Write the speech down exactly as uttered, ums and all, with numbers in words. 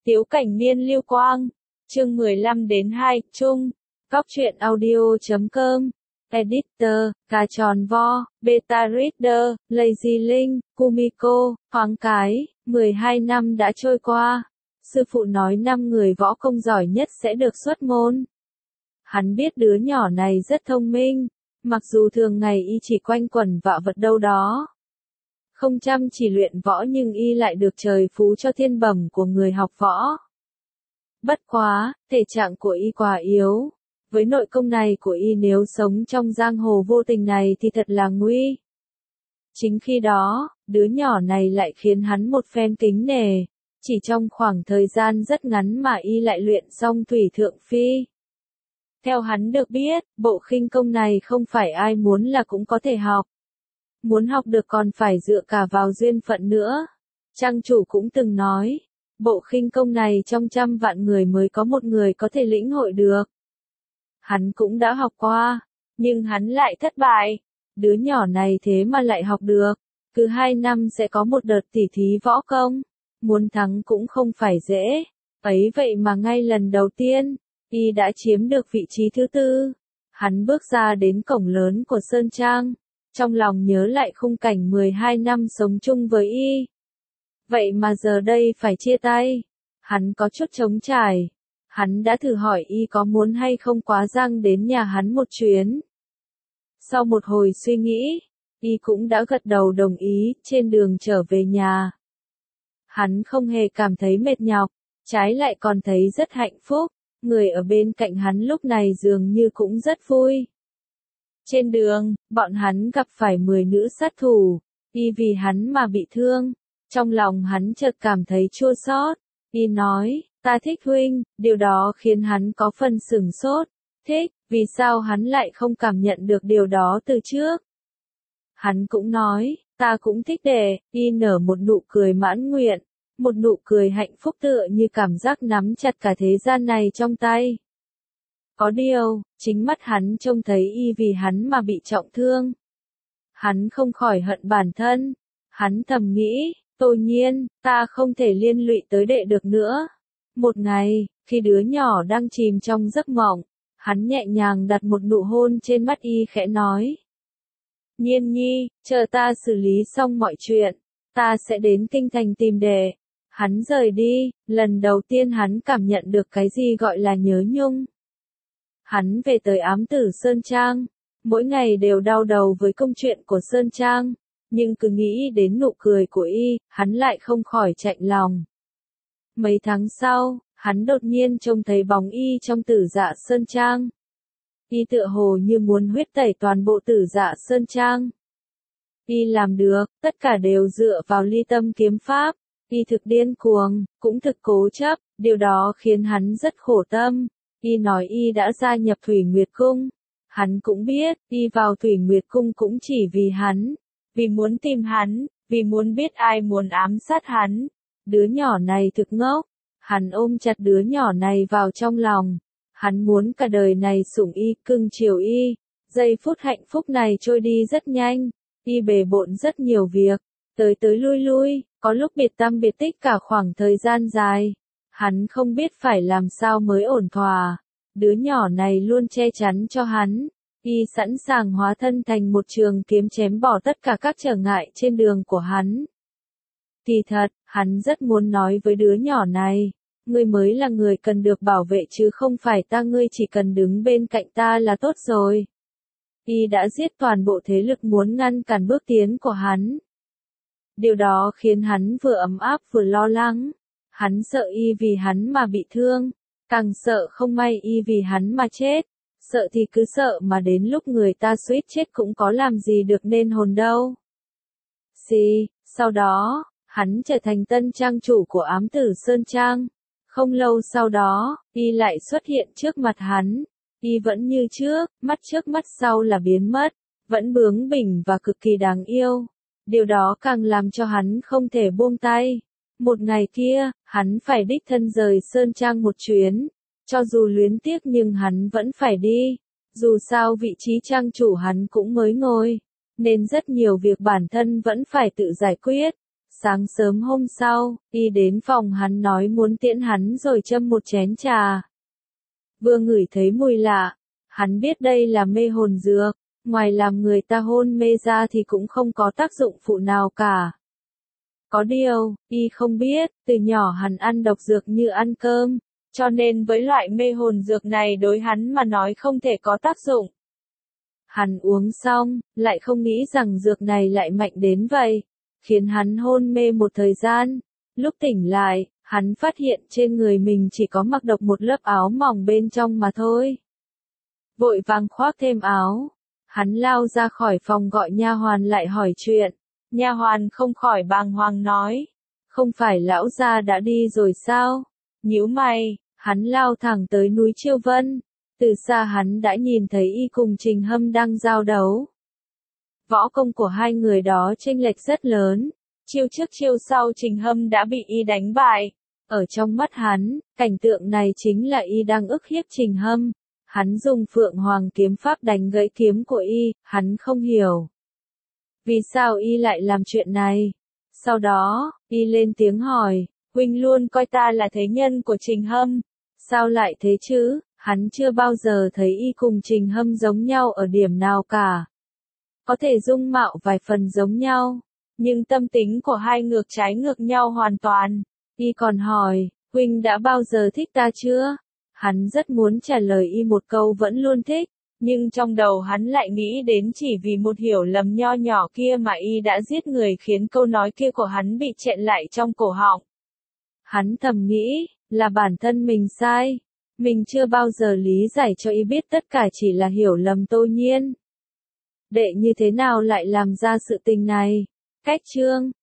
Tiếu Cảnh Niên Lưu Quang, chương mười lăm đến hai, chung, Cóc truyện audio chấm com, Editor, Cà Tròn Vo, Beta Reader, Lazy Linh, Kumiko, Hoáng Cái, mười hai năm đã trôi qua. Sư phụ nói năm người võ công giỏi nhất sẽ được xuất môn. Hắn biết đứa nhỏ này rất thông minh, mặc dù thường ngày y chỉ quanh quẩn vạ vật đâu đó. Không chăm chỉ luyện võ nhưng y lại được trời phú cho thiên bẩm của người học võ. Bất quá, thể trạng của y quá yếu. Với nội công này của y nếu sống trong giang hồ vô tình này thì thật là nguy. Chính khi đó, đứa nhỏ này lại khiến hắn một phen kính nể. Chỉ trong khoảng thời gian rất ngắn mà y lại luyện xong thủy thượng phi. Theo hắn được biết, bộ khinh công này không phải ai muốn là cũng có thể học. Muốn học được còn phải dựa cả vào duyên phận nữa. Trang chủ cũng từng nói, bộ khinh công này trong trăm vạn người mới có một người có thể lĩnh hội được. Hắn cũng đã học qua, nhưng hắn lại thất bại. Đứa nhỏ này thế mà lại học được, cứ hai năm sẽ có một đợt tỉ thí võ công. Muốn thắng cũng không phải dễ, ấy vậy mà ngay lần đầu tiên, y đã chiếm được vị trí thứ tư. Hắn bước ra đến cổng lớn của Sơn Trang, trong lòng nhớ lại khung cảnh mười hai năm sống chung với y. Vậy mà giờ đây phải chia tay, hắn có chút trống trải. Hắn đã thử hỏi y có muốn hay không quá giang đến nhà hắn một chuyến. Sau một hồi suy nghĩ, y cũng đã gật đầu đồng ý. Trên đường trở về nhà, hắn không hề cảm thấy mệt nhọc, trái lại còn thấy rất hạnh phúc. Người ở bên cạnh hắn lúc này dường như cũng rất vui. Trên đường, bọn hắn gặp phải mười nữ sát thủ, y vì hắn mà bị thương. Trong lòng hắn chợt cảm thấy chua xót. Y nói, ta thích huynh, điều đó khiến hắn có phần sửng sốt. Thích, vì sao hắn lại không cảm nhận được điều đó từ trước? Hắn cũng nói, ta cũng thích để, y nở một nụ cười mãn nguyện. Một nụ cười hạnh phúc tựa như cảm giác nắm chặt cả thế gian này trong tay. Có điều, chính mắt hắn trông thấy y vì hắn mà bị trọng thương. Hắn không khỏi hận bản thân. Hắn thầm nghĩ, Tô Nhiên, ta không thể liên lụy tới đệ được nữa. Một ngày, khi đứa nhỏ đang chìm trong giấc mộng, hắn nhẹ nhàng đặt một nụ hôn trên mắt y khẽ nói. Nhiên nhi, chờ ta xử lý xong mọi chuyện, ta sẽ đến kinh thành tìm đệ. Hắn rời đi, lần đầu tiên hắn cảm nhận được cái gì gọi là nhớ nhung. Hắn về tới ám tử Sơn Trang, mỗi ngày đều đau đầu với công chuyện của Sơn Trang, nhưng cứ nghĩ đến nụ cười của y, hắn lại không khỏi chạnh lòng. Mấy tháng sau, hắn đột nhiên trông thấy bóng y trong tử dạ Sơn Trang. Y tựa hồ như muốn huyết tẩy toàn bộ tử dạ Sơn Trang. Y làm được, tất cả đều dựa vào ly tâm kiếm pháp. Y thực điên cuồng, cũng thực cố chấp, điều đó khiến hắn rất khổ tâm. Y nói y đã gia nhập Thủy Nguyệt Cung. Hắn cũng biết, y vào Thủy Nguyệt Cung cũng chỉ vì hắn. Vì muốn tìm hắn, vì muốn biết ai muốn ám sát hắn. Đứa nhỏ này thực ngốc. Hắn ôm chặt đứa nhỏ này vào trong lòng. Hắn muốn cả đời này sủng y, cưng chiều y. Giây phút hạnh phúc này trôi đi rất nhanh. Y bề bộn rất nhiều việc. Tới tới lui lui, có lúc biệt tâm biệt tích cả khoảng thời gian dài. Hắn không biết phải làm sao mới ổn thỏa. Đứa nhỏ này luôn che chắn cho hắn. Y sẵn sàng hóa thân thành một trường kiếm chém bỏ tất cả các trở ngại trên đường của hắn. Thì thật, hắn rất muốn nói với đứa nhỏ này. Ngươi mới là người cần được bảo vệ chứ không phải ta, ngươi chỉ cần đứng bên cạnh ta là tốt rồi. Y đã giết toàn bộ thế lực muốn ngăn cản bước tiến của hắn. Điều đó khiến hắn vừa ấm áp vừa lo lắng. Hắn sợ y vì hắn mà bị thương, càng sợ không may y vì hắn mà chết. Sợ thì cứ sợ mà đến lúc người ta suýt chết cũng có làm gì được nên hồn đâu. Xì, sau đó, hắn trở thành tân trang chủ của ám tử Sơn Trang. Không lâu sau đó, y lại xuất hiện trước mặt hắn. Y vẫn như trước, mắt trước mắt sau là biến mất, vẫn bướng bỉnh và cực kỳ đáng yêu. Điều đó càng làm cho hắn không thể buông tay. Một ngày kia, hắn phải đích thân rời Sơn Trang một chuyến. Cho dù luyến tiếc nhưng hắn vẫn phải đi. Dù sao vị trí trang chủ hắn cũng mới ngồi. Nên rất nhiều việc bản thân vẫn phải tự giải quyết. Sáng sớm hôm sau, y đến phòng hắn nói muốn tiễn hắn rồi châm một chén trà. Vừa ngửi thấy mùi lạ, hắn biết đây là mê hồn dược, ngoài làm người ta hôn mê ra thì cũng không có tác dụng phụ nào cả. Có điều, y không biết, từ nhỏ hắn ăn độc dược như ăn cơm, cho nên với loại mê hồn dược này đối hắn mà nói không thể có tác dụng. Hắn uống xong, lại không nghĩ rằng dược này lại mạnh đến vậy, khiến hắn hôn mê một thời gian. Lúc tỉnh lại, hắn phát hiện trên người mình chỉ có mặc độc một lớp áo mỏng bên trong mà thôi. Vội vàng khoác thêm áo, hắn lao ra khỏi phòng gọi nha hoàn lại hỏi chuyện. Nha hoàn không khỏi bàng hoàng nói, không phải lão gia đã đi rồi sao? Nhíu mày, hắn lao thẳng tới núi Chiêu Vân. Từ xa hắn đã nhìn thấy y cùng Trình Hâm đang giao đấu. Võ công của hai người đó chênh lệch rất lớn, chiêu trước chiêu sau Trình Hâm đã bị y đánh bại. Ở trong mắt hắn, cảnh tượng này chính là y đang ức hiếp Trình Hâm. Hắn dùng Phượng Hoàng kiếm pháp đánh gãy kiếm của y, hắn không hiểu. Vì sao y lại làm chuyện này? Sau đó, y lên tiếng hỏi, huynh luôn coi ta là thế nhân của Trình Hâm. Sao lại thế chứ? Hắn chưa bao giờ thấy y cùng Trình Hâm giống nhau ở điểm nào cả. Có thể dung mạo vài phần giống nhau, nhưng tâm tính của hai ngược trái ngược nhau hoàn toàn. Y còn hỏi, huynh đã bao giờ thích ta chưa? Hắn rất muốn trả lời y một câu vẫn luôn thích, nhưng trong đầu hắn lại nghĩ đến chỉ vì một hiểu lầm nho nhỏ kia mà y đã giết người khiến câu nói kia của hắn bị chẹn lại trong cổ họng. Hắn thầm nghĩ, là bản thân mình sai. Mình chưa bao giờ lý giải cho y biết tất cả chỉ là hiểu lầm Tô Nhiên. Đệ như thế nào lại làm ra sự tình này? Cách chương